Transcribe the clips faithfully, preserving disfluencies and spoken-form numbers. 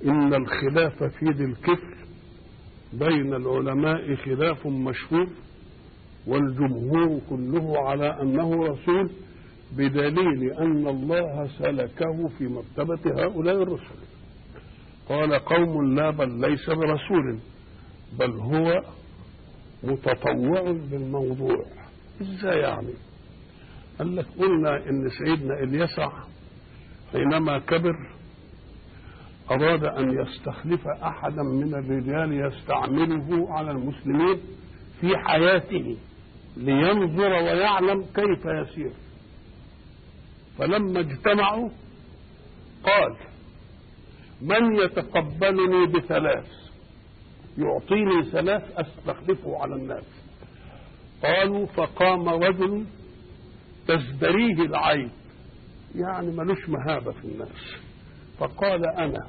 إن الخلاف في ذي الكفل بين العلماء خلاف مشهور، والجمهور كله على أنه رسول، بدليل أن الله سلكه في مرتبة هؤلاء الرسل. قال قوم لا بل ليس برسول بل هو متطوع بالموضوع. ازاي يعني؟ قال لك قلنا ان سيدنا اليسع حينما كبر اراد ان يستخلف احدا من الرجال يستعمله على المسلمين في حياته لينظر ويعلم كيف يسير. فلما اجتمعوا قال من يتقبلني بثلاث، يعطيني ثلاث استخلفه على الناس. قالوا فقام رجل تزدريه العين، يعني ملوش مهابة في الناس، فقال أنا،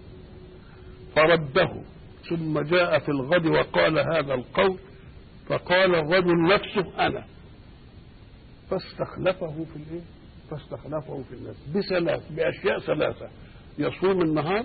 فرده، ثم جاء في الغد وقال هذا القول، فقال الرجل نفسه أنا، فاستخلفه في الايه؟ فاستخلفه في الناس بثلاث، بأشياء ثلاثة: يصوم النهار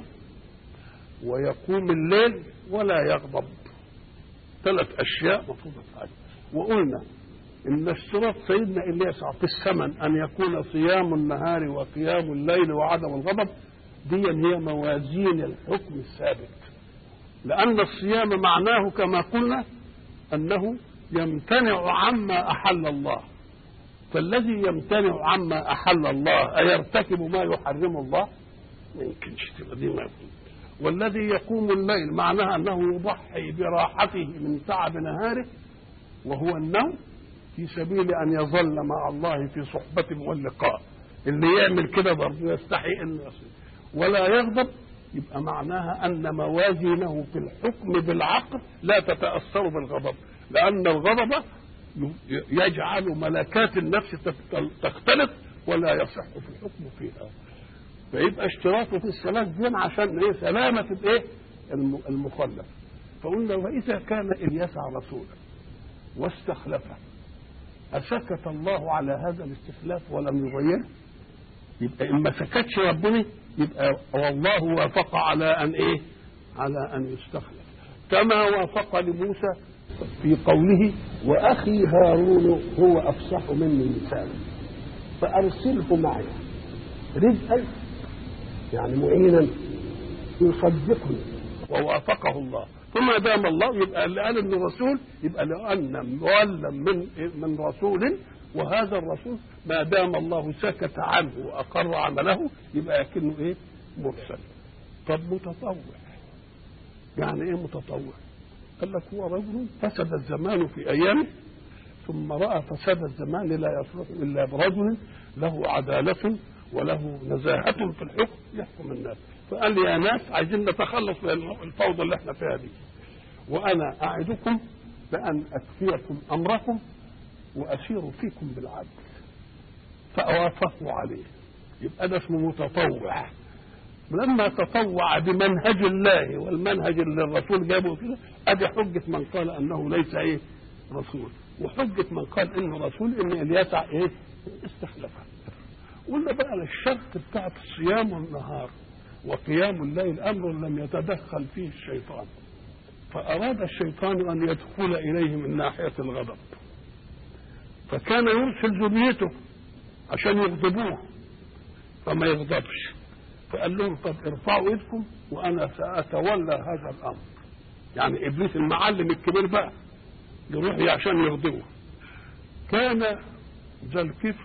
ويقوم الليل ولا يغضب. ثلاث أشياء مفروضة عليه. وقلنا إن اشتراط سيدنا اليسع في الثمن أن يكون صيام النهار وقيام الليل وعدم الغضب، دي هي موازين الحكم الثابت، لأن الصيام معناه كما قلنا أنه يمتنع عما أحل الله، فالذي يمتنع عما أحل الله أيرتكب ما يحرم الله؟ ما يمكنش تبقى دي ما يكون. والذي يقوم الليل معناها أنه يضحي براحته من تعب نهاره وهو النوم في سبيل أن يظل مع الله في صحبة واللقاء. اللي يعمل كده برضه يستحي أن يصل ولا يغضب، يبقى معناها أن موازينه في الحكم بالعقل لا تتأثر بالغضب، لأن الغضب يجعل ملكات النفس تختلط ولا يصح في الحكم فيها. فيبقى اشتراطه في الثلاث دين عشان ايه؟ سلامة الايه؟ المخلف. فقلنا وإذا كان اليسع رسولا واستخلفه أسكت الله على هذا الاستخلاف ولم يغيره؟ يبقى إن ما سكتش ربنا يبقى والله وافق على أن إيه؟ على أن يستخلف، كما وافق لموسى في قوله وأخي هارون هو أفصح مني لسانا فأرسله معي رزقا، يعني معينا يصدقني، ووافقه الله. ثم دام الله يبقى اللي قال انه رسول، يبقى لأن مولى من من رسول، وهذا الرسول ما دام الله سكت عنه واقر عمله يبقى يكنه ايه؟ مرسل. طب متطوع يعني ايه متطوع؟ قال لك هو رجل فسد الزمان في ايامه ثم راى فساد الزمان لا يصلح الا برجل له عداله وله نزاهه في الحكم يحكم الناس. فقال يا ناس عايزين نتخلص من الفوضى اللي احنا فيها دي، وانا اعدكم بان اكفيكم امركم واسير فيكم بالعدل. فوافقوا عليه، يبقى ده اسمه متطوع. لما تطوع بمنهج الله والمنهج اللي الرسول جابه كده، ادي حجه من قال انه ليس ايه؟ رسول، وحجه من قال انه رسول ان اليسع ايه؟ استخلفه. قلنا بقى الشرط بتاعت الصيام والنهار وقيام الليل امر لم يتدخل فيه الشيطان، فاراد الشيطان ان يدخل اليه من ناحيه الغضب، فكان يرسل ذريته عشان يغضبوه فما يغضبش، فقال لهم طب ارفعوا ايدكم وانا ساتولى هذا الامر. يعني ابليس المعلم الكبير بقى يروح عشان يغضبه. كان ذا الكفر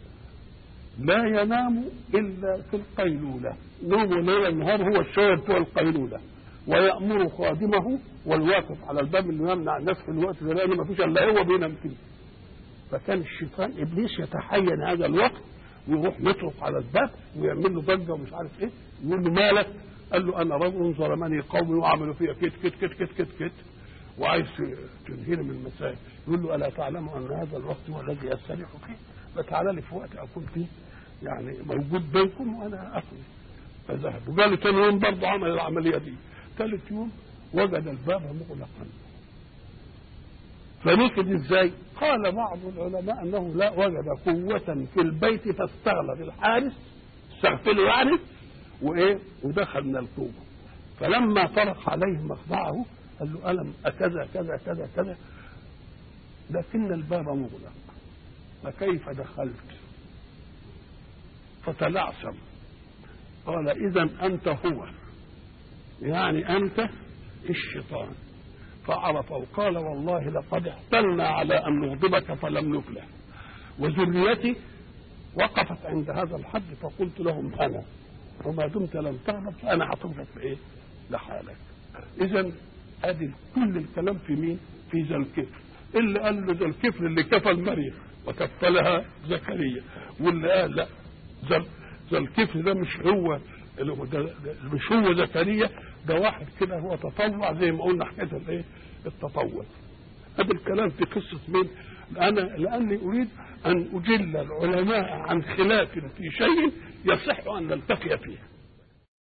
لا ينام الا في القيلوله، نوم ليل النهار هو الشويه بتوع القيلوله، ويامر خادمه والواقف على الباب اللي يمنع الناس في الوقت ده لان ما فيش الا هو بينام فيه. فكان الشيطان ابليس يتحين هذا الوقت ويروح يطرق على الباب ويعمل له ضجه ومش عارف ايه، يقول له مالك؟ قال له انا رجل ظلمني قومي وعملوا فيها كت كت كت كت كت كت وعايز تنهيني من المسائل. يقول له الا تعلم ان هذا الوقت هو الذي استريح فيه؟ فتعالى لي في وقت اكون فيه يعني موجود بينكم وانا اكل. فذهب وقال له ثاني يوم برضه عمل العمليه دي. ثالث يوم وجد الباب مغلقا. فنفذ ازاي؟ قال بعض العلماء انه لا وجد قوة في البيت فاستغلب الحارس، استغفله يعني، وايه؟ ودخل من القوة. فلما طرق عليه مخضعه قال له ألم أكذا كذا كذا كذا لكن الباب مغلق فكيف دخلت؟ فتلعثم قال إذا أنت هو، يعني أنت الشيطان. فعرفه قال والله لقد احتلنا على أن نغضبك فلم نفلح، وذريتي وقفت عند هذا الحد فقلت لهم أنا وما دمت لم تغضب فأنا هتركك في إيه؟ لحالك. إذا أدي كل الكلام في مين؟ في ذا الكفر. اللي قال له ذا الكفر اللي كفل مريم وكفلها زكريا، واللي قال لا ذا الكفر ده مش هو مش هو زكريا، ده واحد كده هو تطوع زي ما قلنا حكايه الايه؟ التطوع. هذا الكلام في قصه مين؟ انا لاني اريد ان اجل العلماء عن خلاف في شيء يصح ان نلتقي فيه.